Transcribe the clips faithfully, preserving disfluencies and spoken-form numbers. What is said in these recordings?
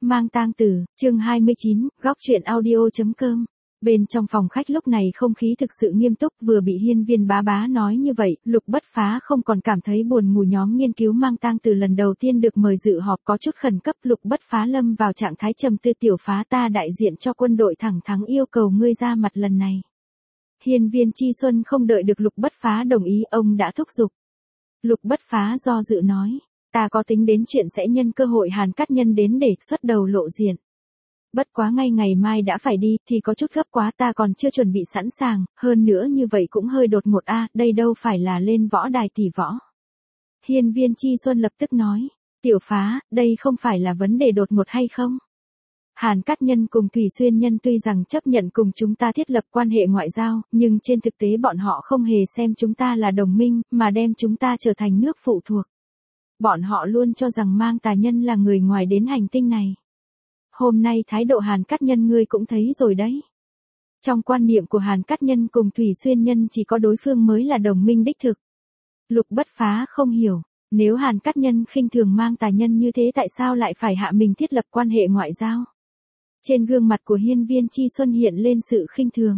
Mang tang tử, chương hai mươi chín, góc truyện audio.com. Bên trong phòng khách lúc này không khí thực sự nghiêm túc, vừa bị Hiên Viên bá bá nói như vậy, Lục Bất Phá không còn cảm thấy buồn ngủ. Nhóm nghiên cứu mang tang tử lần đầu tiên được mời dự họp có chút khẩn cấp. Lục Bất Phá lâm vào trạng thái trầm tư. Tiểu Phá, ta đại diện cho quân đội thẳng thắn yêu cầu ngươi ra mặt lần này. Hiên Viên Chi Xuân không đợi được Lục Bất Phá đồng ý, ông đã thúc giục. Lục Bất Phá do dự nói, ta có tính đến chuyện sẽ nhân cơ hội Hàn Cát Nhân đến để xuất đầu lộ diện. Bất quá ngay ngày mai đã phải đi thì có chút gấp quá, ta còn chưa chuẩn bị sẵn sàng, hơn nữa như vậy cũng hơi đột ngột a, đây đâu phải là lên võ đài tỷ võ. Hiên Viên Chi Xuân lập tức nói, Tiểu Phá, đây không phải là vấn đề đột ngột hay không? Hàn Cát Nhân cùng Thủy Xuyên Nhân tuy rằng chấp nhận cùng chúng ta thiết lập quan hệ ngoại giao, nhưng trên thực tế bọn họ không hề xem chúng ta là đồng minh, mà đem chúng ta trở thành nước phụ thuộc. Bọn họ luôn cho rằng Mang Tà Nhân là người ngoài đến hành tinh này. Hôm nay thái độ Hàn Cát Nhân ngươi cũng thấy rồi đấy. Trong quan niệm của Hàn Cát Nhân cùng Thủy Xuyên Nhân chỉ có đối phương mới là đồng minh đích thực. Lục Bất Phá không hiểu, nếu Hàn Cát Nhân khinh thường Mang Tà Nhân như thế tại sao lại phải hạ mình thiết lập quan hệ ngoại giao? Trên gương mặt của Hiên Viên Chi Xuân hiện lên sự khinh thường.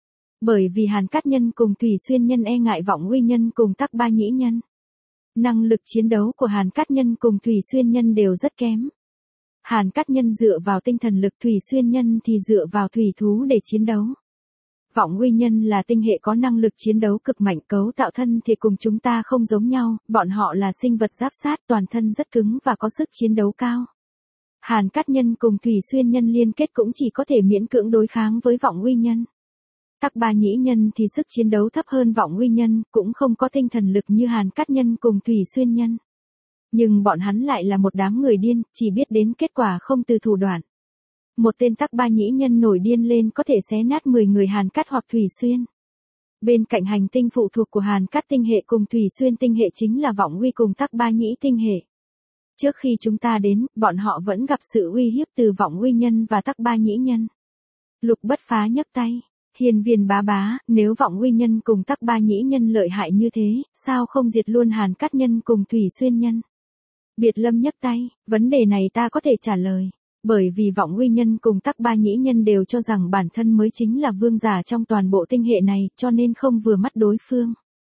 Bởi vì Hàn Cát Nhân cùng Thủy Xuyên Nhân e ngại Vọng Uy Nhân cùng Tắc Ba Nhĩ Nhân. Năng lực chiến đấu của Hàn Cát Nhân cùng Thủy Xuyên Nhân đều rất kém. Hàn Cát Nhân dựa vào tinh thần lực, Thủy Xuyên Nhân thì dựa vào thủy thú để chiến đấu. Vọng Uy Nhân là tinh hệ có năng lực chiến đấu cực mạnh, cấu tạo thân thì cùng chúng ta không giống nhau, bọn họ là sinh vật giáp sát, toàn thân rất cứng và có sức chiến đấu cao. Hàn Cát Nhân cùng Thủy Xuyên Nhân liên kết cũng chỉ có thể miễn cưỡng đối kháng với Vọng Uy Nhân. Tắc Ba Nhĩ Nhân thì sức chiến đấu thấp hơn Vọng Uy Nhân, cũng không có tinh thần lực như Hàn Cát Nhân cùng Thủy Xuyên Nhân. Nhưng bọn hắn lại là một đám người điên, chỉ biết đến kết quả không từ thủ đoạn. Một tên Tắc Ba Nhĩ Nhân nổi điên lên có thể xé nát mười người Hàn Cát hoặc Thủy Xuyên. Bên cạnh hành tinh phụ thuộc của Hàn Cát tinh hệ cùng Thủy Xuyên tinh hệ chính là Vọng Uy cùng Tắc Ba Nhĩ tinh hệ. Trước khi chúng ta đến, bọn họ vẫn gặp sự uy hiếp từ Vọng Uy Nhân và Tắc Ba Nhĩ Nhân. Lục Bất Phá nhấc tay, Hiên Viên bá bá, nếu Vọng Uy Nhân cùng Tắc Ba Nhĩ Nhân lợi hại như thế, sao không diệt luôn Hàn Cát Nhân cùng Thủy Xuyên Nhân? Biệt Lâm nhấc tay, vấn đề này ta có thể trả lời. Bởi vì Vọng Uy Nhân cùng Tắc Ba Nhĩ Nhân đều cho rằng bản thân mới chính là vương giả trong toàn bộ tinh hệ này, cho nên không vừa mắt đối phương.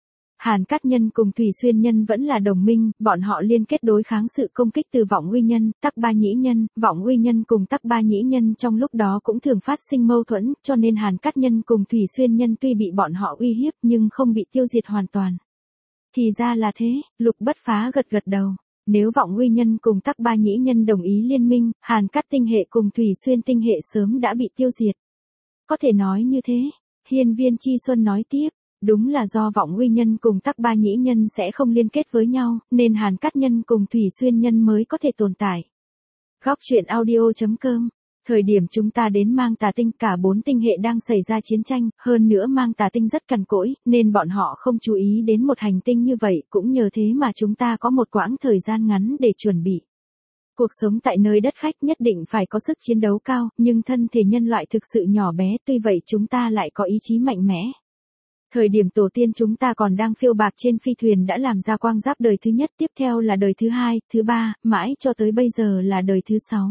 Hàn Cát Nhân cùng Thủy Xuyên Nhân vẫn là đồng minh, bọn họ liên kết đối kháng sự công kích từ Vọng Uy Nhân, Tắc Ba Nhĩ Nhân, Vọng Uy Nhân cùng Tắc Ba Nhĩ Nhân trong lúc đó cũng thường phát sinh mâu thuẫn, cho nên Hàn Cát Nhân cùng Thủy Xuyên Nhân tuy bị bọn họ uy hiếp nhưng không bị tiêu diệt hoàn toàn. Thì ra là thế, Lục Bất Phá gật gật đầu. Nếu Vọng Uy Nhân cùng Tắc Ba Nhĩ Nhân đồng ý liên minh, Hàn Cát tinh hệ cùng Thủy Xuyên tinh hệ sớm đã bị tiêu diệt. Có thể nói như thế, Hiên Viên Chi Xuân nói tiếp. Đúng là do Vọng Uy Nhân cùng Tắc Ba Nhĩ Nhân sẽ không liên kết với nhau, nên Hàn Cát Nhân cùng Thủy Xuyên Nhân mới có thể tồn tại. Góc truyện audio.com. Thời điểm chúng ta đến Mang Tà Tinh, cả bốn tinh hệ đang xảy ra chiến tranh, hơn nữa Mang Tà Tinh rất cằn cỗi, nên bọn họ không chú ý đến một hành tinh như vậy, cũng nhờ thế mà chúng ta có một quãng thời gian ngắn để chuẩn bị. Cuộc sống tại nơi đất khách nhất định phải có sức chiến đấu cao, nhưng thân thể nhân loại thực sự nhỏ bé, tuy vậy chúng ta lại có ý chí mạnh mẽ. Thời điểm tổ tiên chúng ta còn đang phiêu bạc trên phi thuyền đã làm ra quang giáp đời thứ nhất, tiếp theo là đời thứ hai, thứ ba, mãi cho tới bây giờ là đời thứ sáu.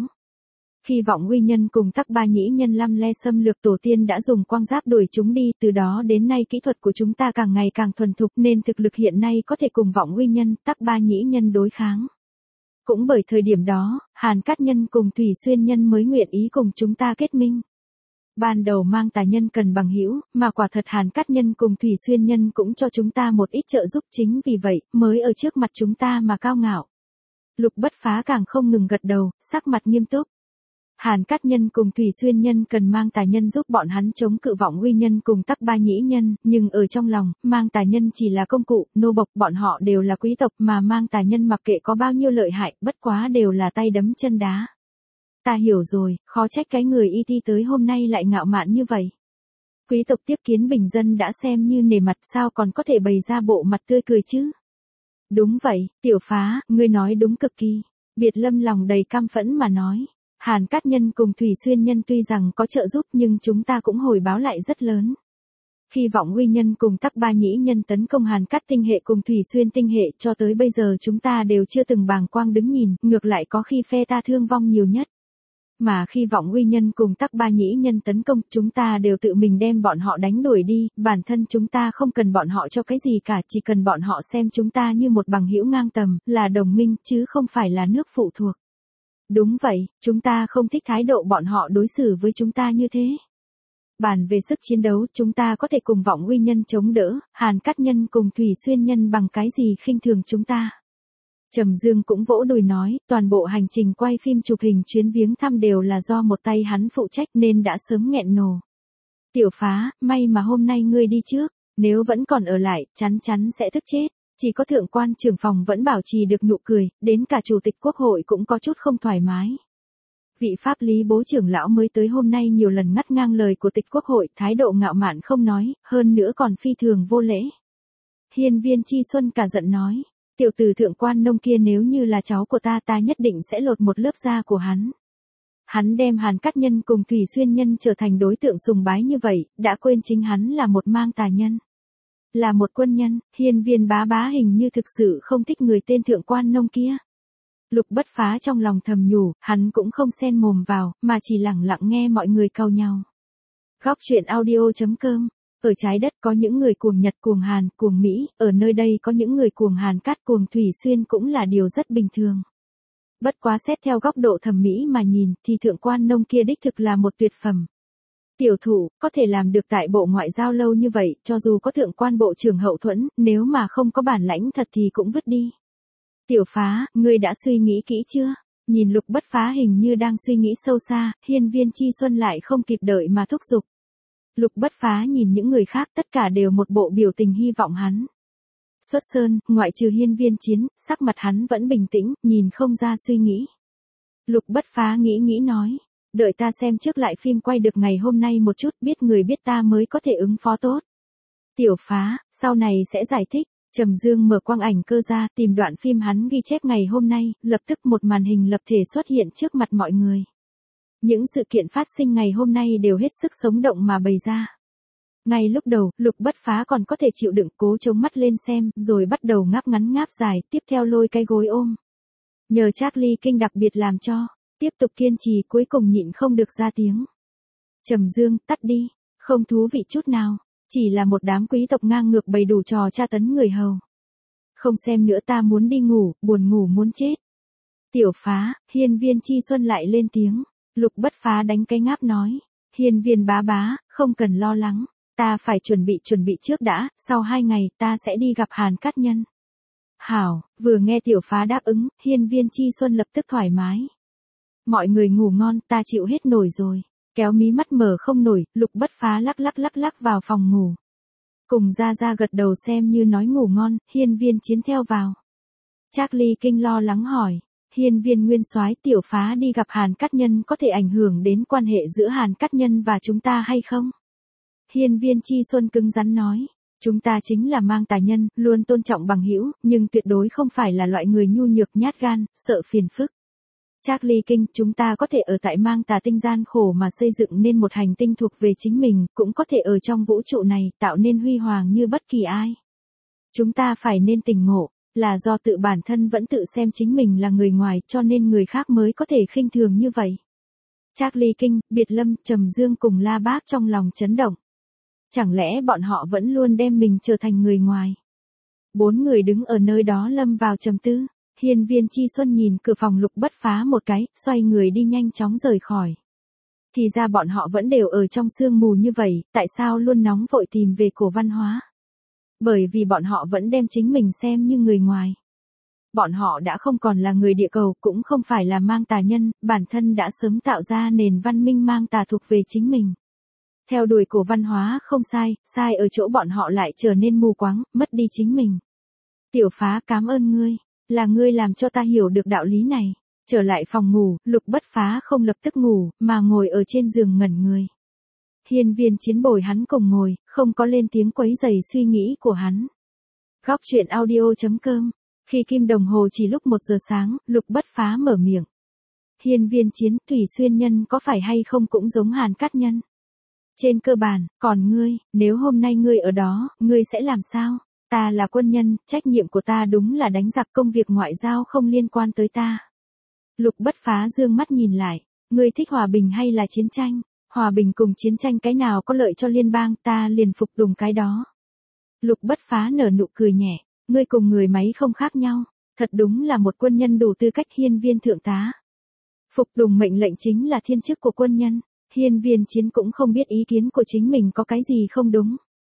Khi Vọng Uy Nhân cùng Tắc Ba Nhĩ Nhân lăm le xâm lược, tổ tiên đã dùng quang giáp đuổi chúng đi, từ đó đến nay kỹ thuật của chúng ta càng ngày càng thuần thục nên thực lực hiện nay có thể cùng Vọng Uy Nhân, Tắc Ba Nhĩ Nhân đối kháng. Cũng bởi thời điểm đó, Hàn Cát Nhân cùng Thủy Xuyên Nhân mới nguyện ý cùng chúng ta kết minh. Ban đầu Mang Tà Nhân cần bằng hữu, mà quả thật Hàn Cát Nhân cùng Thủy Xuyên Nhân cũng cho chúng ta một ít trợ giúp, chính vì vậy, mới ở trước mặt chúng ta mà cao ngạo. Lục Bất Phá càng không ngừng gật đầu, sắc mặt nghiêm túc. Hàn Cát Nhân cùng Thủy Xuyên Nhân cần Mang Tà Nhân giúp bọn hắn chống cự Vọng Uy Nhân cùng Tắc Ba Nhĩ Nhân, nhưng ở trong lòng, Mang Tà Nhân chỉ là công cụ, nô bộc, bọn họ đều là quý tộc mà Mang Tà Nhân mặc kệ có bao nhiêu lợi hại, bất quá đều là tay đấm chân đá. Ta hiểu rồi, khó trách cái người i tê tới hôm nay lại ngạo mạn như vậy. Quý tộc tiếp kiến bình dân đã xem như nể mặt, sao còn có thể bày ra bộ mặt tươi cười chứ? Đúng vậy, Tiểu Phá, ngươi nói đúng cực kỳ. Biệt Lâm lòng đầy căm phẫn mà nói. Hàn Cát Nhân cùng Thủy Xuyên Nhân tuy rằng có trợ giúp nhưng chúng ta cũng hồi báo lại rất lớn. Khi Vọng Uy Nhân cùng Tắc Ba Nhĩ Nhân tấn công Hàn Cát tinh hệ cùng Thủy Xuyên tinh hệ, cho tới bây giờ chúng ta đều chưa từng bàng quang đứng nhìn, ngược lại có khi phe ta thương vong nhiều nhất. Mà khi Vọng Uy Nhân cùng Tắc Ba Nhĩ Nhân tấn công, chúng ta đều tự mình đem bọn họ đánh đuổi đi, bản thân chúng ta không cần bọn họ cho cái gì cả, chỉ cần bọn họ xem chúng ta như một bằng hữu ngang tầm, là đồng minh, chứ không phải là nước phụ thuộc. Đúng vậy, chúng ta không thích thái độ bọn họ đối xử với chúng ta như thế. Bàn về sức chiến đấu, chúng ta có thể cùng Vọng Uy Nhân chống đỡ, Hàn Cát Nhân cùng Thủy Xuyên Nhân bằng cái gì khinh thường chúng ta. Trầm Dương cũng vỗ đùi nói, toàn bộ hành trình quay phim chụp hình chuyến viếng thăm đều là do một tay hắn phụ trách nên đã sớm nghẹn nổ. Tiểu Phá, may mà hôm nay ngươi đi trước, nếu vẫn còn ở lại, chắn chắn sẽ tức chết. Chỉ có thượng quan trưởng phòng vẫn bảo trì được nụ cười, đến cả chủ tịch quốc hội cũng có chút không thoải mái. Vị pháp lý bố trưởng lão mới tới hôm nay nhiều lần ngắt ngang lời của tịch quốc hội, thái độ ngạo mạn không nói, hơn nữa còn phi thường vô lễ. Hiên Viên Chi Xuân cả giận nói, tiểu tử thượng quan nông kia nếu như là cháu của ta ta nhất định sẽ lột một lớp da của hắn. Hắn đem Hàn Cát Nhân cùng Thủy Xuyên Nhân trở thành đối tượng sùng bái như vậy, đã quên chính hắn là một mang tà nhân. Là một quân nhân, Hiên Viên bá bá hình như thực sự không thích người tên thượng quan nông kia. Lục Bất Phá trong lòng thầm nhủ, hắn cũng không xen mồm vào, mà chỉ lặng lặng nghe mọi người cau nhau. Góc truyện audio chấm com. Ở trái đất có những người cuồng Nhật cuồng Hàn, cuồng Mỹ, ở nơi đây có những người cuồng Hàn Cát cuồng Thủy Xuyên cũng là điều rất bình thường. Bất quá xét theo góc độ thẩm mỹ mà nhìn, thì thượng quan nông kia đích thực là một tuyệt phẩm. Tiểu thủ, có thể làm được tại bộ ngoại giao lâu như vậy, cho dù có thượng quan bộ trưởng hậu thuẫn, nếu mà không có bản lãnh thật thì cũng vứt đi. Tiểu Phá, ngươi đã suy nghĩ kỹ chưa? Nhìn Lục Bất Phá hình như đang suy nghĩ sâu xa, Hiên Viên Chi Xuân lại không kịp đợi mà thúc giục. Lục Bất Phá nhìn những người khác tất cả đều một bộ biểu tình hy vọng hắn. Xuất sơn, ngoại trừ Hiên Viên Chiến, sắc mặt hắn vẫn bình tĩnh, nhìn không ra suy nghĩ. Lục Bất Phá nghĩ nghĩ nói, đợi ta xem trước lại phim quay được ngày hôm nay một chút, biết người biết ta mới có thể ứng phó tốt. Tiểu Phá, sau này sẽ giải thích. Trầm Dương mở quang ảnh cơ ra, tìm đoạn phim hắn ghi chép ngày hôm nay, lập tức một màn hình lập thể xuất hiện trước mặt mọi người. Những sự kiện phát sinh ngày hôm nay đều hết sức sống động mà bày ra. Ngay lúc đầu, Lục Bất Phá còn có thể chịu đựng cố chống mắt lên xem, rồi bắt đầu ngáp ngắn ngáp dài, tiếp theo lôi cái gối ôm. Nhờ Charlie Kinh đặc biệt làm cho, tiếp tục kiên trì cuối cùng nhịn không được ra tiếng. Trầm Dương, tắt đi, không thú vị chút nào. Chỉ là một đám quý tộc ngang ngược bày đủ trò tra tấn người hầu. Không xem nữa ta muốn đi ngủ, buồn ngủ muốn chết. Tiểu Phá, Hiên Viên Chi Xuân lại lên tiếng. Lục Bất Phá đánh cái ngáp nói. Hiên Viên bá bá, không cần lo lắng. Ta phải chuẩn bị chuẩn bị trước đã, sau hai ngày ta sẽ đi gặp Hàn Cát Nhân. Hảo, vừa nghe Tiểu Phá đáp ứng, Hiên Viên Chi Xuân lập tức thoải mái. Mọi người ngủ ngon, ta chịu hết nổi rồi. Kéo mí mắt mở không nổi, Lục Bất Phá lắc lắc lắc lắc vào phòng ngủ. Cùng ra ra gật đầu xem như nói ngủ ngon, Hiên Viên Chiến theo vào. Charlie Kinh lo lắng hỏi, Hiên Viên Nguyên Soái, Tiểu Phá đi gặp Hàn Cát Nhân có thể ảnh hưởng đến quan hệ giữa Hàn Cát Nhân và chúng ta hay không? Hiên Viên Chi Xuân cứng rắn nói, chúng ta chính là mang tà nhân, luôn tôn trọng bằng hữu, nhưng tuyệt đối không phải là loại người nhu nhược nhát gan, sợ phiền phức. Charlie Kinh, chúng ta có thể ở tại mang tà tinh gian khổ mà xây dựng nên một hành tinh thuộc về chính mình, cũng có thể ở trong vũ trụ này tạo nên huy hoàng như bất kỳ ai. Chúng ta phải nên tỉnh ngộ, là do tự bản thân vẫn tự xem chính mình là người ngoài cho nên người khác mới có thể khinh thường như vậy. Charlie Kinh, Biệt Lâm, Trầm Dương cùng La Bác trong lòng chấn động. Chẳng lẽ bọn họ vẫn luôn đem mình trở thành người ngoài? Bốn người đứng ở nơi đó lâm vào trầm tư. Hiên Viên Chi Xuân nhìn cửa phòng Lục Bất Phá một cái, xoay người đi nhanh chóng rời khỏi. Thì ra bọn họ vẫn đều ở trong sương mù như vậy, tại sao luôn nóng vội tìm về cổ văn hóa? Bởi vì bọn họ vẫn đem chính mình xem như người ngoài. Bọn họ đã không còn là người địa cầu, cũng không phải là mang tà nhân, bản thân đã sớm tạo ra nền văn minh mang tà thuộc về chính mình. Theo đuổi cổ văn hóa không sai, sai ở chỗ bọn họ lại trở nên mù quáng, mất đi chính mình. Tiểu Phá, cảm ơn ngươi. Là ngươi làm cho ta hiểu được đạo lý này. Trở lại phòng ngủ, Lục Bất Phá không lập tức ngủ, mà ngồi ở trên giường ngẩn người. Hiên Viên Chiến bồi hắn cùng ngồi, không có lên tiếng quấy rầy suy nghĩ của hắn. Góc truyện audio chấm com. Khi kim đồng hồ chỉ lúc một giờ sáng, Lục Bất Phá mở miệng. Hiên Viên Chiến, Thủy Xuyên Nhân có phải hay không cũng giống Hàn Cát Nhân? Trên cơ bản, còn ngươi, nếu hôm nay ngươi ở đó, ngươi sẽ làm sao? Ta là quân nhân, trách nhiệm của ta đúng là đánh giặc, công việc ngoại giao không liên quan tới ta. Lục Bất Phá dương mắt nhìn lại, Ngươi thích hòa bình hay là chiến tranh? Hòa bình cùng chiến tranh cái nào có lợi cho liên bang, ta liền phục tùng cái đó. Lục Bất Phá nở nụ cười nhẹ, ngươi cùng người máy không khác nhau, thật đúng là một quân nhân đủ tư cách. Hiên Viên thượng tá. Phục tùng mệnh lệnh chính là thiên chức của quân nhân. Hiên Viên Chiến cũng không biết ý kiến của chính mình có cái gì không đúng.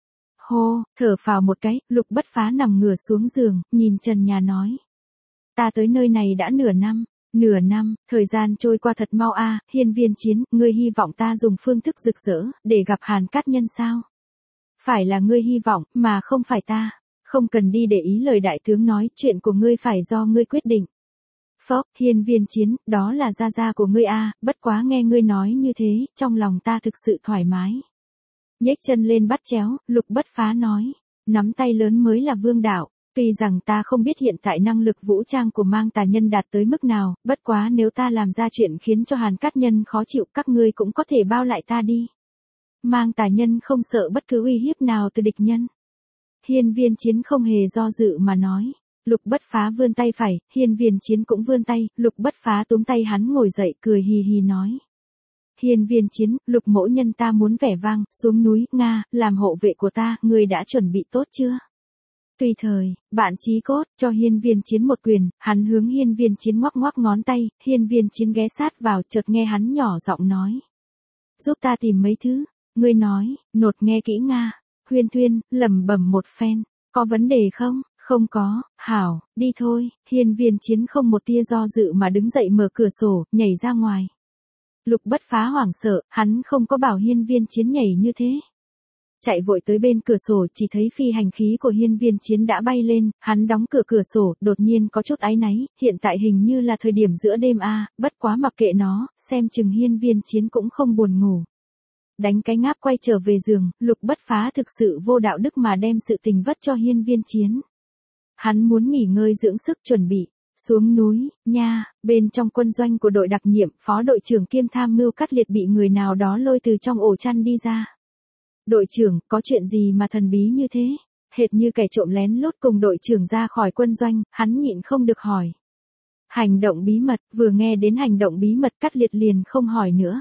Hô, thở phào một cái, Lục Bất Phá nằm ngửa xuống giường, nhìn trần nhà nói. Ta tới nơi này đã nửa năm. Nửa năm, thời gian trôi qua thật mau a. Hiên Viên Chiến, ngươi hy vọng ta dùng phương thức rực rỡ, để gặp Hàn Cát Nhân sao? Phải là ngươi hy vọng, mà không phải ta. Không cần đi để ý lời đại tướng nói, chuyện của ngươi phải do ngươi quyết định. Phốc, Hiên Viên Chiến, đó là gia gia của ngươi a, bất quá nghe ngươi nói như thế, trong lòng ta thực sự thoải mái. Nhếch chân lên bắt chéo, Lục Bất Phá nói, nắm tay lớn mới là vương đạo. Tuy rằng ta không biết hiện tại năng lực vũ trang của Mang Tà Nhân đạt tới mức nào, bất quá nếu ta làm ra chuyện khiến cho Hàn Cát Nhân khó chịu, các ngươi cũng có thể bao lại ta đi. Mang Tà Nhân không sợ bất cứ uy hiếp nào từ địch nhân. Hiên Viên Chiến không hề do dự mà nói. Lục Bất Phá vươn tay phải, Hiên Viên Chiến cũng vươn tay, Lục Bất Phá túm tay hắn ngồi dậy cười hì hì nói. Hiên Viên Chiến, Lục mỗ nhân ta muốn vẻ vang, xuống núi, Nga, làm hộ vệ của ta, ngươi đã chuẩn bị tốt chưa? Tùy thời, bạn chí cốt, cho Hiên Viên Chiến một quyền, hắn hướng Hiên Viên Chiến ngoắc ngoắc ngón tay, Hiên Viên Chiến ghé sát vào, chợt nghe hắn nhỏ giọng nói. Giúp ta tìm mấy thứ, ngươi nói, nột nghe kỹ Nga. Huyên Thuyên, lẩm bẩm một phen, có vấn đề không? Không có, hảo, đi thôi. Hiên Viên Chiến không một tia do dự mà đứng dậy mở cửa sổ, nhảy ra ngoài. Lục Bất Phá hoảng sợ, hắn không có bảo Hiên Viên Chiến nhảy như thế. Chạy vội tới bên cửa sổ, chỉ thấy phi hành khí của Hiên Viên Chiến đã bay lên, hắn đóng cửa cửa sổ, đột nhiên có chút áy náy, hiện tại hình như là thời điểm giữa đêm a, bất quá mặc kệ nó, xem chừng Hiên Viên Chiến cũng không buồn ngủ. Đánh cái ngáp quay trở về giường, Lục Bất Phá thực sự vô đạo đức mà đem sự tình vất cho Hiên Viên Chiến. Hắn muốn nghỉ ngơi dưỡng sức chuẩn bị, xuống núi, nha, bên trong quân doanh của đội đặc nhiệm, phó đội trưởng kiêm tham mưu Cát Liệt bị người nào đó lôi từ trong ổ chăn đi ra. Đội trưởng, có chuyện gì mà thần bí như thế? Hệt như kẻ trộm lén lút cùng đội trưởng ra khỏi quân doanh, hắn nhịn không được hỏi. Hành động bí mật, vừa nghe đến hành động bí mật Cát Liệt liền không hỏi nữa.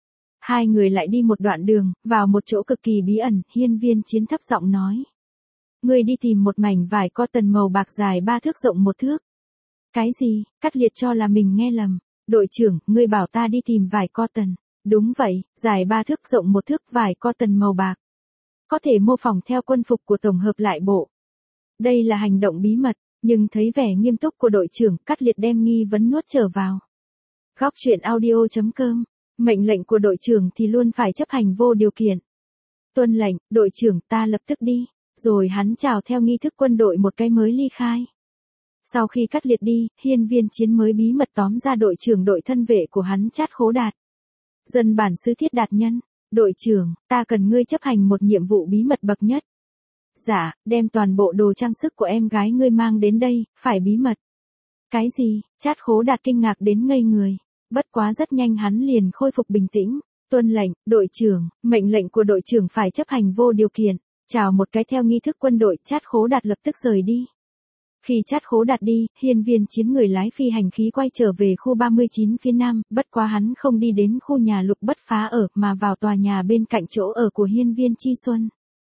Hai người lại đi một đoạn đường, vào một chỗ cực kỳ bí ẩn, Hiên Viên Chiến thấp giọng nói. Ngươi đi tìm một mảnh vải cotton màu bạc dài ba thước rộng một thước. Cái gì? Cát Liệt cho là mình nghe lầm. Đội trưởng, ngươi bảo ta đi tìm vải cotton. Đúng vậy, dài ba thước rộng một thước vải cotton màu bạc. Có thể mô phỏng theo quân phục của tổng hợp lại bộ. Đây là hành động bí mật, nhưng thấy vẻ nghiêm túc của đội trưởng, Cát Liệt đem nghi vấn nuốt trở vào. Góc truyện audio chấm com. Mệnh lệnh của đội trưởng thì luôn phải chấp hành vô điều kiện. Tuân lệnh, đội trưởng, ta lập tức đi. Rồi hắn chào theo nghi thức quân đội một cái mới ly khai. Sau khi Cát Liệt đi, Hiên Viên Chiến mới bí mật tóm ra đội trưởng đội thân vệ của hắn Trát Khố Đạt. Dân bản xứ Thiết Đạt Nhân, đội trưởng, ta cần ngươi chấp hành một nhiệm vụ bí mật bậc nhất. Dạ, đem toàn bộ đồ trang sức của em gái ngươi mang đến đây, phải bí mật. Cái gì? Trát Khố Đạt kinh ngạc đến ngây người. Bất quá rất nhanh hắn liền khôi phục bình tĩnh. Tuân lệnh, đội trưởng, mệnh lệnh của đội trưởng phải chấp hành vô điều kiện. Chào một cái theo nghi thức quân đội, Trát Khố Đạt lập tức rời đi. Khi Trát Khố Đạt đi, Hiên Viên Chiến người lái phi hành khí quay trở về khu ba mươi chín phía nam, bất quá hắn không đi đến khu nhà Lục Bất Phá ở, mà vào tòa nhà bên cạnh chỗ ở của Hiên Viên Chi Xuân.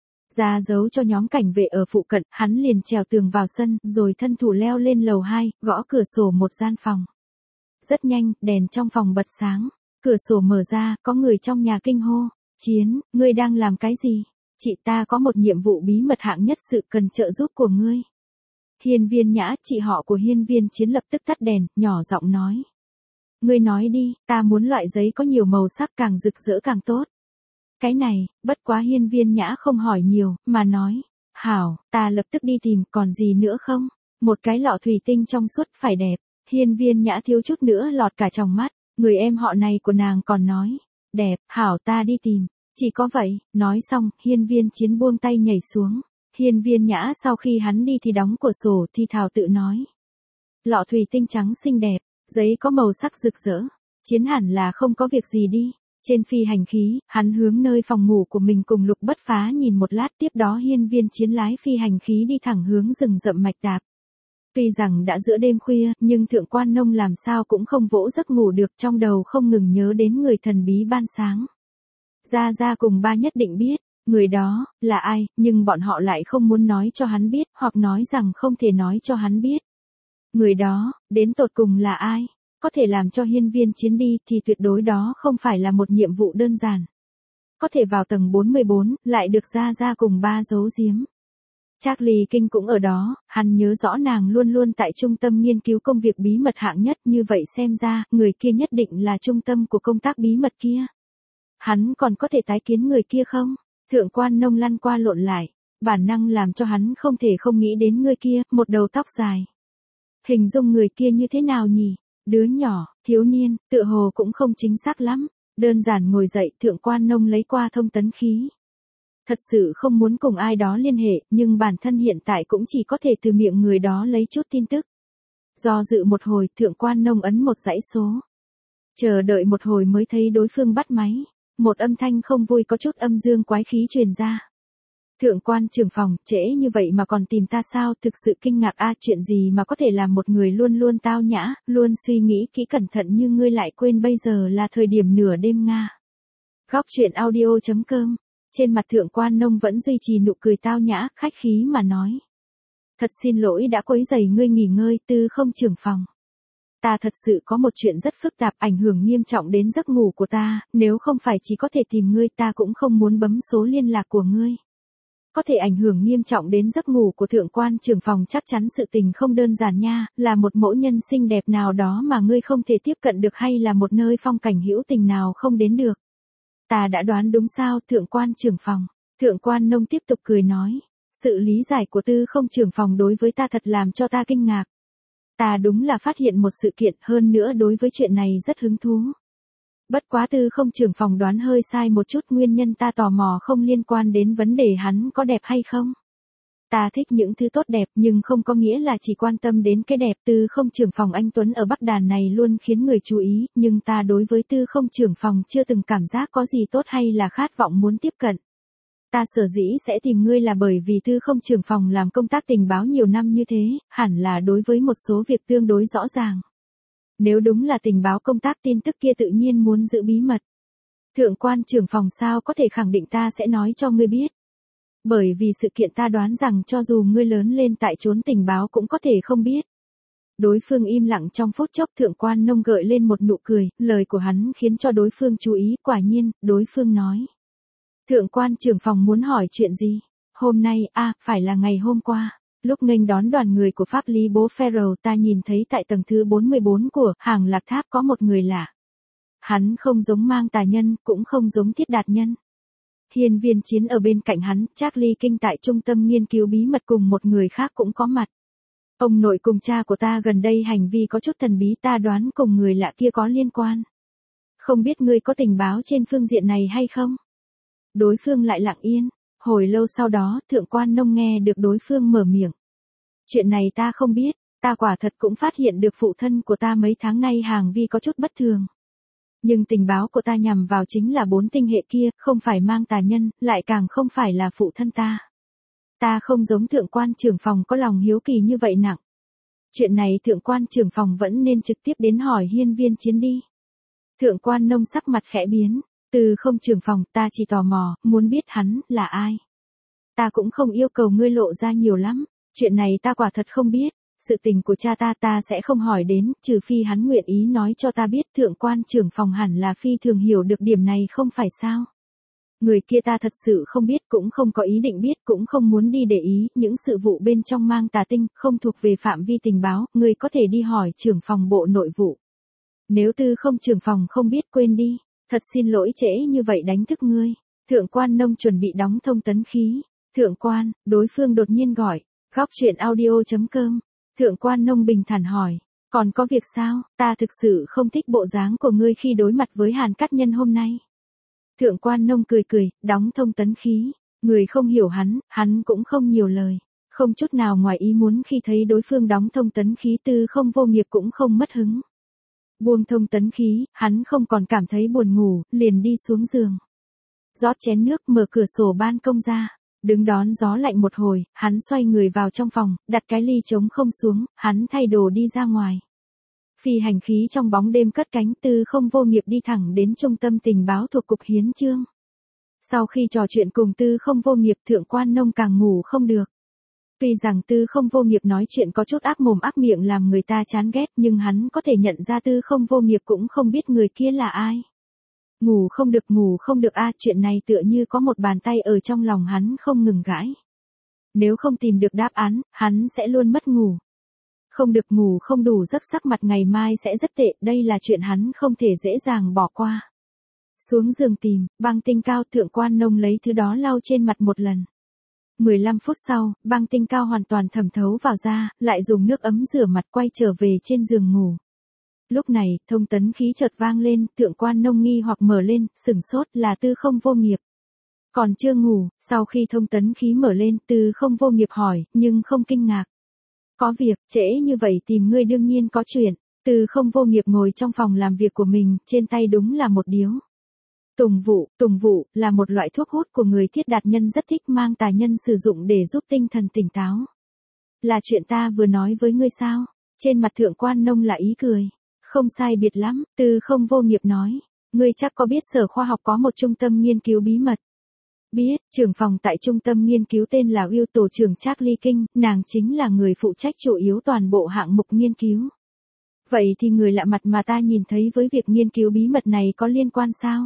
Ra dấu cho nhóm cảnh vệ ở phụ cận, hắn liền trèo tường vào sân, rồi thân thủ leo lên lầu hai, gõ cửa sổ một gian phòng. Rất nhanh, đèn trong phòng bật sáng, cửa sổ mở ra, có người trong nhà kinh hô. Chiến, ngươi đang làm cái gì? Chị ta có một nhiệm vụ bí mật hạng nhất sự cần trợ giúp của ngươi. Hiên Viên Nhã, chị họ của Hiên Viên Chiến lập tức tắt đèn, nhỏ giọng nói. Ngươi nói đi, ta muốn loại giấy có nhiều màu sắc càng rực rỡ càng tốt. Cái này, bất quá Hiên Viên Nhã không hỏi nhiều, mà nói. Hảo, ta lập tức đi tìm, còn gì nữa không? Một cái lọ thủy tinh trong suốt phải đẹp. Hiên Viên Nhã thiếu chút nữa lọt cả trong mắt, người em họ này của nàng còn nói. Đẹp, hảo ta đi tìm. Chỉ có vậy, nói xong, Hiên Viên Chiến buông tay nhảy xuống. Hiên Viên Nhã sau khi hắn đi thì đóng cửa sổ thì thào tự nói. Lọ thủy tinh trắng xinh đẹp, giấy có màu sắc rực rỡ. Chiến hẳn là không có việc gì đi. Trên phi hành khí, hắn hướng nơi phòng ngủ của mình cùng Lục Bất Phá nhìn một lát, tiếp đó Hiên Viên Chiến lái phi hành khí đi thẳng hướng rừng rậm mạch đạp. Tuy rằng đã giữa đêm khuya, nhưng Thượng Quan Nông làm sao cũng không vỗ giấc ngủ được, trong đầu không ngừng nhớ đến người thần bí ban sáng. Gia Gia cùng ba nhất định biết, người đó, là ai, nhưng bọn họ lại không muốn nói cho hắn biết, hoặc nói rằng không thể nói cho hắn biết. Người đó, đến tột cùng là ai? Có thể làm cho hiên viên chiến đi, thì tuyệt đối đó không phải là một nhiệm vụ đơn giản. Có thể vào tầng bốn mươi bốn, lại được Gia Gia cùng ba giấu giếm. Charlie King cũng ở đó, hắn nhớ rõ nàng luôn luôn tại trung tâm nghiên cứu công việc bí mật hạng nhất, như vậy xem ra, người kia nhất định là trung tâm của công tác bí mật kia. Hắn còn có thể tái kiến người kia không? Thượng Quan Nông lăn qua lộn lại, bản năng làm cho hắn không thể không nghĩ đến người kia, một đầu tóc dài. Hình dung người kia như thế nào nhỉ? Đứa nhỏ, thiếu niên, tựa hồ cũng không chính xác lắm. Đơn giản ngồi dậy, Thượng Quan Nông lấy qua thông tấn khí. Thật sự không muốn cùng ai đó liên hệ, nhưng bản thân hiện tại cũng chỉ có thể từ miệng người đó lấy chút tin tức. Do dự một hồi, Thượng Quan Nông ấn một dãy số. Chờ đợi một hồi mới thấy đối phương bắt máy. Một âm thanh không vui có chút âm dương quái khí truyền ra. Thượng Quan trưởng phòng, trễ như vậy mà còn tìm ta sao? Thực sự kinh ngạc a, chuyện gì mà có thể làm một người luôn luôn tao nhã, luôn suy nghĩ kỹ cẩn thận như ngươi lại quên bây giờ là thời điểm nửa đêm Nga. Góc truyện audio chấm com. Trên mặt Thượng Quan Nông vẫn duy trì nụ cười tao nhã, khách khí mà nói. Thật xin lỗi đã quấy rầy ngươi nghỉ ngơi, Tư Không trưởng phòng. Ta thật sự có một chuyện rất phức tạp, ảnh hưởng nghiêm trọng đến giấc ngủ của ta, nếu không phải chỉ có thể tìm ngươi ta cũng không muốn bấm số liên lạc của ngươi. Có thể ảnh hưởng nghiêm trọng đến giấc ngủ của Thượng Quan trưởng phòng, chắc chắn sự tình không đơn giản nha, là một mẫu nhân xinh đẹp nào đó mà ngươi không thể tiếp cận được, hay là một nơi phong cảnh hữu tình nào không đến được. Ta đã đoán đúng sao? Thượng Quan trưởng phòng. Thượng Quan Nông tiếp tục cười nói. Sự lý giải của Tư Không trưởng phòng đối với ta thật làm cho ta kinh ngạc. Ta đúng là phát hiện một sự kiện, hơn nữa đối với chuyện này rất hứng thú. Bất quá Tư Không trưởng phòng đoán hơi sai một chút, nguyên nhân ta tò mò không liên quan đến vấn đề hắn có đẹp hay không. Ta thích những thứ tốt đẹp nhưng không có nghĩa là chỉ quan tâm đến cái đẹp. Tư Không trưởng phòng anh Tuấn ở Bắc Đàn này luôn khiến người chú ý, nhưng ta đối với Tư Không trưởng phòng chưa từng cảm giác có gì tốt hay là khát vọng muốn tiếp cận. Ta sở dĩ sẽ tìm ngươi là bởi vì Tư Không trưởng phòng làm công tác tình báo nhiều năm như thế, hẳn là đối với một số việc tương đối rõ ràng. Nếu đúng là tình báo công tác, tin tức kia tự nhiên muốn giữ bí mật. Thượng Quan trưởng phòng sao có thể khẳng định ta sẽ nói cho ngươi biết. Bởi vì sự kiện ta đoán rằng cho dù ngươi lớn lên tại chốn tình báo cũng có thể không biết. Đối phương im lặng trong phút chốc, Thượng Quan Nông gợi lên một nụ cười, lời của hắn khiến cho đối phương chú ý, quả nhiên, đối phương nói. Thượng Quan trưởng phòng muốn hỏi chuyện gì? Hôm nay, a à, phải là ngày hôm qua. Lúc nghênh đón đoàn người của pháp lý bố Pharaoh, ta nhìn thấy tại tầng thứ bốn mươi bốn của hàng lạc tháp có một người lạ. Hắn không giống Mang Tà Nhân, cũng không giống Thiết Đạt Nhân. Hiên viên chiến ở bên cạnh hắn, Charlie King tại trung tâm nghiên cứu bí mật cùng một người khác cũng có mặt. Ông nội cùng cha của ta gần đây hành vi có chút thần bí, ta đoán cùng người lạ kia có liên quan. Không biết ngươi có tình báo trên phương diện này hay không? Đối phương lại lặng yên. Hồi lâu sau đó, Thượng Quan Nông nghe được đối phương mở miệng. Chuyện này ta không biết, ta quả thật cũng phát hiện được phụ thân của ta mấy tháng nay hành vi có chút bất thường. Nhưng tình báo của ta nhằm vào chính là bốn tinh hệ kia, không phải Mang Tà Nhân, lại càng không phải là phụ thân ta. Ta không giống Thượng Quan trưởng phòng có lòng hiếu kỳ như vậy nặng. Chuyện này Thượng Quan trưởng phòng vẫn nên trực tiếp đến hỏi hiên viên chiến đi. Thượng Quan Nông sắc mặt khẽ biến. Từ Không trưởng phòng, ta chỉ tò mò, muốn biết hắn là ai. Ta cũng không yêu cầu ngươi lộ ra nhiều lắm, chuyện này ta quả thật không biết, sự tình của cha ta ta sẽ không hỏi đến, trừ phi hắn nguyện ý nói cho ta biết. Thượng Quan trưởng phòng hẳn là phi thường hiểu được điểm này không phải sao. Người kia ta thật sự không biết, cũng không có ý định biết, cũng không muốn đi để ý, những sự vụ bên trong Mang Tà Tinh, không thuộc về phạm vi tình báo, ngươi có thể đi hỏi trưởng phòng bộ nội vụ. Nếu Tư Không trưởng phòng không biết, quên đi. Thật xin lỗi trễ như vậy đánh thức ngươi. Thượng Quan Nông chuẩn bị đóng thông tấn khí. Thượng Quan, đối phương đột nhiên gọi. Góc truyện audio chấm com. Thượng Quan Nông bình thản hỏi. Còn có việc sao? Ta thực sự không thích bộ dáng của ngươi khi đối mặt với Hàn Cát Nhân hôm nay. Thượng Quan Nông cười cười, đóng thông tấn khí. Người không hiểu hắn, hắn cũng không nhiều lời. Không chút nào ngoài ý muốn khi thấy đối phương đóng thông tấn khí. Tư Không vô nghiệp cũng không mất hứng. Buông thông tấn khí, hắn không còn cảm thấy buồn ngủ, liền đi xuống giường. Rót chén nước, mở cửa sổ ban công ra. Đứng đón gió lạnh một hồi, hắn xoay người vào trong phòng, đặt cái ly trống không xuống, hắn thay đồ đi ra ngoài. Phi hành khí trong bóng đêm cất cánh, Tư Không Vô Nghiệp đi thẳng đến trung tâm tình báo thuộc cục hiến chương. Sau khi trò chuyện cùng Tư Không Vô Nghiệp, Thượng Quan Nông càng ngủ không được. Tuy rằng Tư Không Vô Nghiệp nói chuyện có chút ác mồm ác miệng làm người ta chán ghét, nhưng hắn có thể nhận ra Tư Không Vô Nghiệp cũng không biết người kia là ai. Ngủ không được, ngủ không được a, chuyện này tựa như có một bàn tay ở trong lòng hắn không ngừng gãi. Nếu không tìm được đáp án, hắn sẽ luôn mất ngủ. Không được, ngủ không đủ giấc, sắc mặt ngày mai sẽ rất tệ, đây là chuyện hắn không thể dễ dàng bỏ qua. Xuống giường tìm, băng tinh cao, Thượng Quan Nông lấy thứ đó lau trên mặt một lần. mười lăm phút sau, băng tinh cao hoàn toàn thẩm thấu vào da, lại dùng nước ấm rửa mặt quay trở về trên giường ngủ. Lúc này, thông tấn khí chợt vang lên, Thượng Quan Nông nghi hoặc mở lên, sửng sốt, là Tư Không Vô Nghiệp. Còn chưa ngủ, sau khi thông tấn khí mở lên, Tư Không Vô Nghiệp hỏi, nhưng không kinh ngạc. Có việc, trễ như vậy tìm ngươi đương nhiên có chuyện. Tư Không Vô Nghiệp ngồi trong phòng làm việc của mình, trên tay đúng là một điếu. Tùng vụ, tùng vụ, là một loại thuốc hút của người Thiết Đạt Nhân rất thích mang tà nhân sử dụng để giúp tinh thần tỉnh táo. Là chuyện ta vừa nói với ngươi sao? Trên mặt Thượng Quan Nông là ý cười. Không sai biệt lắm, Tư Không Vô Nghiệp nói. Ngươi chắc có biết Sở Khoa học có một trung tâm nghiên cứu bí mật. Biết, trưởng phòng tại trung tâm nghiên cứu tên là Yêu tổ trưởng Charlie King, nàng chính là người phụ trách chủ yếu toàn bộ hạng mục nghiên cứu. Vậy thì người lạ mặt mà ta nhìn thấy với việc nghiên cứu bí mật này có liên quan sao?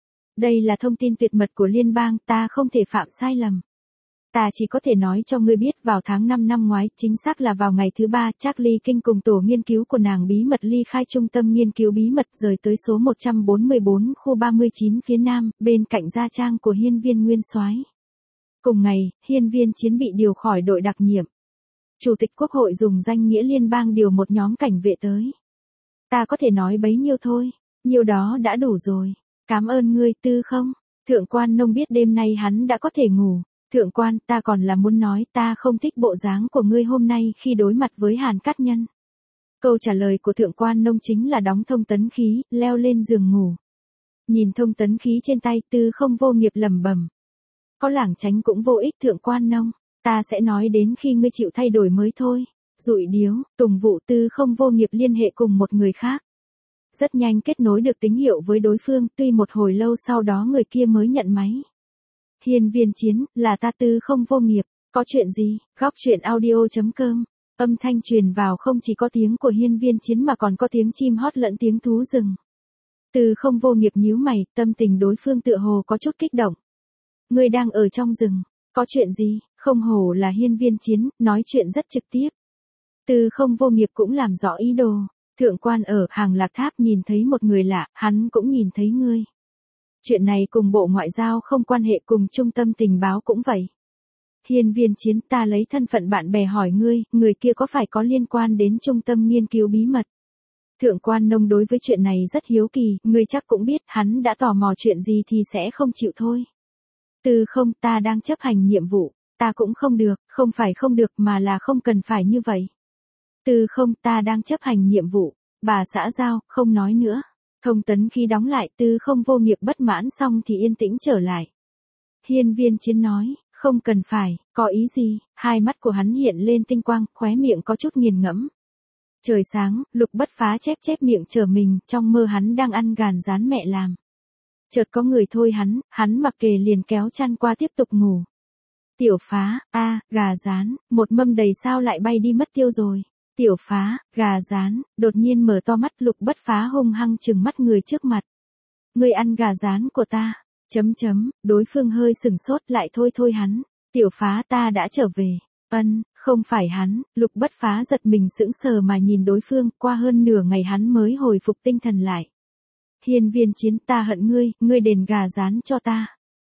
Đây là thông tin tuyệt mật của liên bang, ta không thể phạm sai lầm. Ta chỉ có thể nói cho ngươi biết vào tháng năm năm ngoái, chính xác là vào ngày thứ ba, Charlie King cùng tổ nghiên cứu của nàng bí mật ly khai trung tâm nghiên cứu bí mật rời tới số một trăm bốn mươi bốn khu ba mươi chín phía nam, bên cạnh gia trang của hiên viên Nguyên Soái. Cùng ngày, hiên viên Chiến bị điều khỏi đội đặc nhiệm. Chủ tịch Quốc hội dùng danh nghĩa liên bang điều một nhóm cảnh vệ tới. Ta có thể nói bấy nhiêu thôi, nhiêu đó đã đủ rồi. Cảm ơn ngươi, Tư Không. Thượng Quan Nông biết đêm nay hắn đã có thể ngủ. Thượng Quan, ta còn là muốn nói ta không thích bộ dáng của ngươi hôm nay khi đối mặt với Hàn Cát Nhân. Câu trả lời của Thượng Quan Nông chính là đóng thông tấn khí, leo lên giường ngủ. Nhìn thông tấn khí trên tay, Tư Không Vô Nghiệp lẩm bẩm. Có lảng tránh cũng vô ích, Thượng Quan Nông, ta sẽ nói đến khi ngươi chịu thay đổi mới thôi. Dụi điếu, Tùng vụ, Tư Không Vô Nghiệp liên hệ cùng một người khác. Rất nhanh kết nối được tín hiệu với đối phương, tuy một hồi lâu sau đó người kia mới nhận máy. Hiên viên Chiến, là ta Tư Không Vô Nghiệp, có chuyện gì? Góc truyện audio chấm com. Âm thanh truyền vào không chỉ có tiếng của hiên viên Chiến mà còn có tiếng chim hót lẫn tiếng thú rừng. Tư Không Vô Nghiệp nhíu mày, tâm tình đối phương tựa hồ có chút kích động. Ngươi đang ở trong rừng, có chuyện gì? Không hổ là hiên viên Chiến, nói chuyện rất trực tiếp. Tư Không Vô Nghiệp cũng làm rõ ý đồ. Thượng Quan ở Hàng Lạc Tháp nhìn thấy một người lạ, hắn cũng nhìn thấy ngươi. Chuyện này cùng Bộ Ngoại giao không quan hệ, cùng trung tâm tình báo cũng vậy. Hiên viên Chiến, ta lấy thân phận bạn bè hỏi ngươi, người kia có phải có liên quan đến trung tâm nghiên cứu bí mật? Thượng Quan Nông đối với chuyện này rất hiếu kỳ, ngươi chắc cũng biết hắn đã tò mò chuyện gì thì sẽ không chịu thôi. Tư Không, ta đang chấp hành nhiệm vụ, ta cũng không được, không phải không được mà là không cần phải như vậy. Tư Không, ta đang chấp hành nhiệm vụ, bà xã giao, không nói nữa. Thông tấn khi đóng lại, Tư Không Vô Nghiệp bất mãn xong thì yên tĩnh trở lại. Hiên viên Chiến nói, không cần phải, có ý gì? Hai mắt của hắn hiện lên tinh quang, khóe miệng có chút nghiền ngẫm. Trời sáng, Lục Bất Phá chép chép miệng chờ mình, trong mơ hắn đang ăn gàn rán mẹ làm. Chợt có người thôi hắn, hắn mặc kệ liền kéo chăn qua tiếp tục ngủ. Tiểu Phá, a, gà rán, một mâm đầy sao lại bay đi mất tiêu rồi. Tiểu Phá, gà rán, đột nhiên mở to mắt, Lục Bất Phá hung hăng trừng mắt người trước mặt. Ngươi ăn gà rán của ta, chấm chấm, đối phương hơi sừng sốt lại thôi thôi hắn. Tiểu Phá, ta đã trở về. Ân, không phải hắn. Lục Bất Phá giật mình sững sờ mà nhìn đối phương, qua hơn nửa ngày hắn mới hồi phục tinh thần lại. Hiên viên Chiến, ta hận ngươi, ngươi đền gà rán cho ta.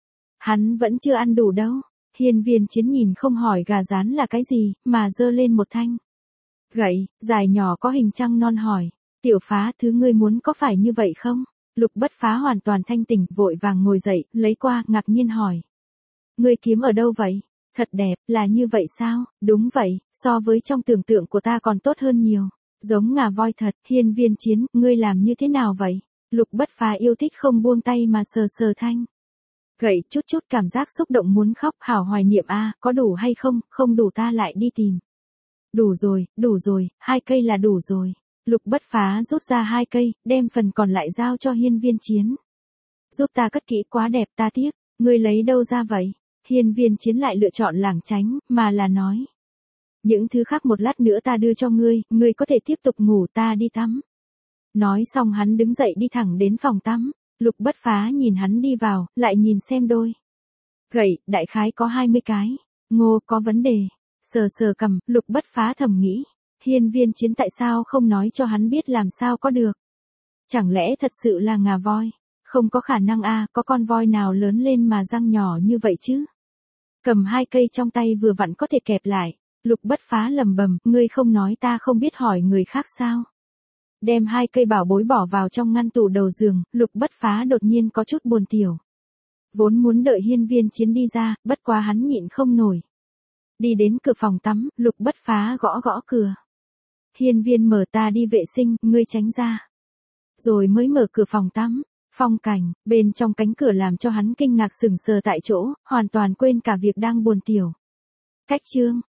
Hắn vẫn chưa ăn đủ đâu. Hiên viên Chiến nhìn không hỏi gà rán là cái gì, mà giơ lên một thanh gậy, dài nhỏ có hình trăng non hỏi. Tiểu Phá, thứ ngươi muốn có phải như vậy không? Lục Bất Phá hoàn toàn thanh tỉnh, vội vàng ngồi dậy, lấy qua, ngạc nhiên hỏi. Ngươi kiếm ở đâu vậy? Thật đẹp, là như vậy sao? Đúng vậy, so với trong tưởng tượng của ta còn tốt hơn nhiều. Giống ngà voi thật. Hiên viên Chiến, ngươi làm như thế nào vậy? Lục Bất Phá yêu thích không buông tay mà sờ sờ thanh Gậy chút chút cảm giác xúc động muốn khóc, hảo hoài niệm a, có đủ hay không, không đủ ta lại đi tìm. Đủ rồi, đủ rồi, hai cây là đủ rồi. Lục Bất Phá rút ra hai cây, đem phần còn lại giao cho Hiên Viên Chiến. Giúp ta cất kỹ, quá đẹp, ta tiếc, ngươi lấy đâu ra vậy? Hiên Viên Chiến lại lựa chọn lảng tránh, mà là nói. Những thứ khác một lát nữa ta đưa cho ngươi, ngươi có thể tiếp tục ngủ, ta đi tắm. Nói xong hắn đứng dậy đi thẳng đến phòng tắm. Lục Bất Phá nhìn hắn đi vào, lại nhìn xem đôi gậy, đại khái có hai mươi cái. Ngô, có vấn đề. Sờ sờ cằm, Lục Bất Phá thầm nghĩ. Hiên Viên Chiến tại sao không nói cho hắn biết làm sao có được? Chẳng lẽ thật sự là ngà voi? Không có khả năng a, có con voi nào lớn lên mà răng nhỏ như vậy chứ? Cầm hai cây trong tay vừa vặn có thể kẹp lại. Lục Bất Phá lầm bầm, ngươi không nói ta không biết hỏi người khác sao? Đem hai cây bảo bối bỏ vào trong ngăn tủ đầu giường, Lục Bất Phá đột nhiên có chút buồn tiểu. Vốn muốn đợi Hiên Viên Chiến đi ra, bất quá hắn nhịn không nổi. Đi đến cửa phòng tắm, Lục Bất Phá gõ gõ cửa. Hiên Viên mở, ta đi vệ sinh, ngươi tránh ra. Rồi mới mở cửa phòng tắm. Phong cảnh, bên trong cánh cửa làm cho hắn kinh ngạc sững sờ tại chỗ, hoàn toàn quên cả việc đang buồn tiểu. Cách chương